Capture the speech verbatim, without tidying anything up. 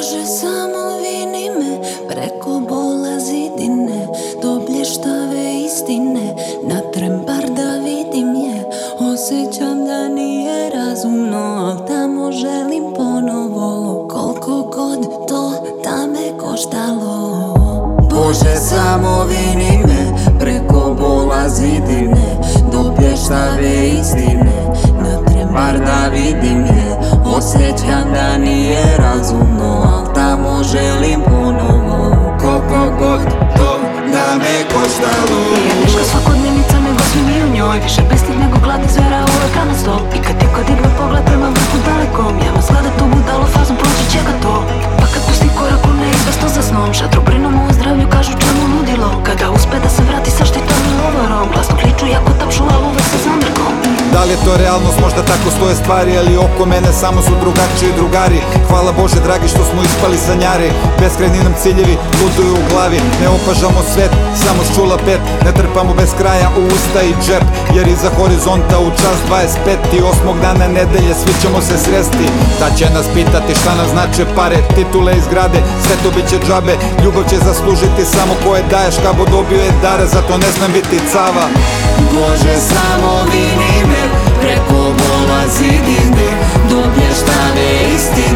Bože, samo vini me preko bola zidine, do blještave istine, na trem bar da vidim je. Osjećam da nije razumno, al tamo želim ponovo, koliko god to da me koštalo. Bože, samo vini me preko bola zidine, do blještave istine, na trem bar da vidim je. Osjećam da nije razumno, al tamo želim ponovo, koliko god to da me koštalo. Nije teška svakodnevnica nego svi mi u njoj, više bestih nego gladnih zvera uvek na stol. I kad iko digne pogled prema vrhu dalekom, ja vas gleda tu budalo fazom, proći će ga to. Pa kad pusti korak u neizvesno za snom, šatru brinom o zdravlju, kažu čemu ludilo. Kada uspe da se vrati sa štitom i lovorom, glasno kliču jako tapšu, al uvek sa zamrkom. Da li je to realnost, možda tako stoje stvari, ali oko mene samo su drugačiji drugari. Hvala Bože dragi što smo ispali sanjari, beskrajni nam ciljevi lutuju u glavi. Ne opažamo svet, samo s čula pet, ne trpamo bez kraja u usta i džep. Jer iza horizonta u čas dvadeset pet i osmog dana nedelje svi ćemo se sresti. Ta će nas pitati šta nam znače pare, titule i zgrade, sve to bit će džabe. Ljubav će zaslužiti samo koje daješ, kabo dobio je dare, zato ne znam biti cava. Bože, samo vini me preko bola zidine, do blještave istine.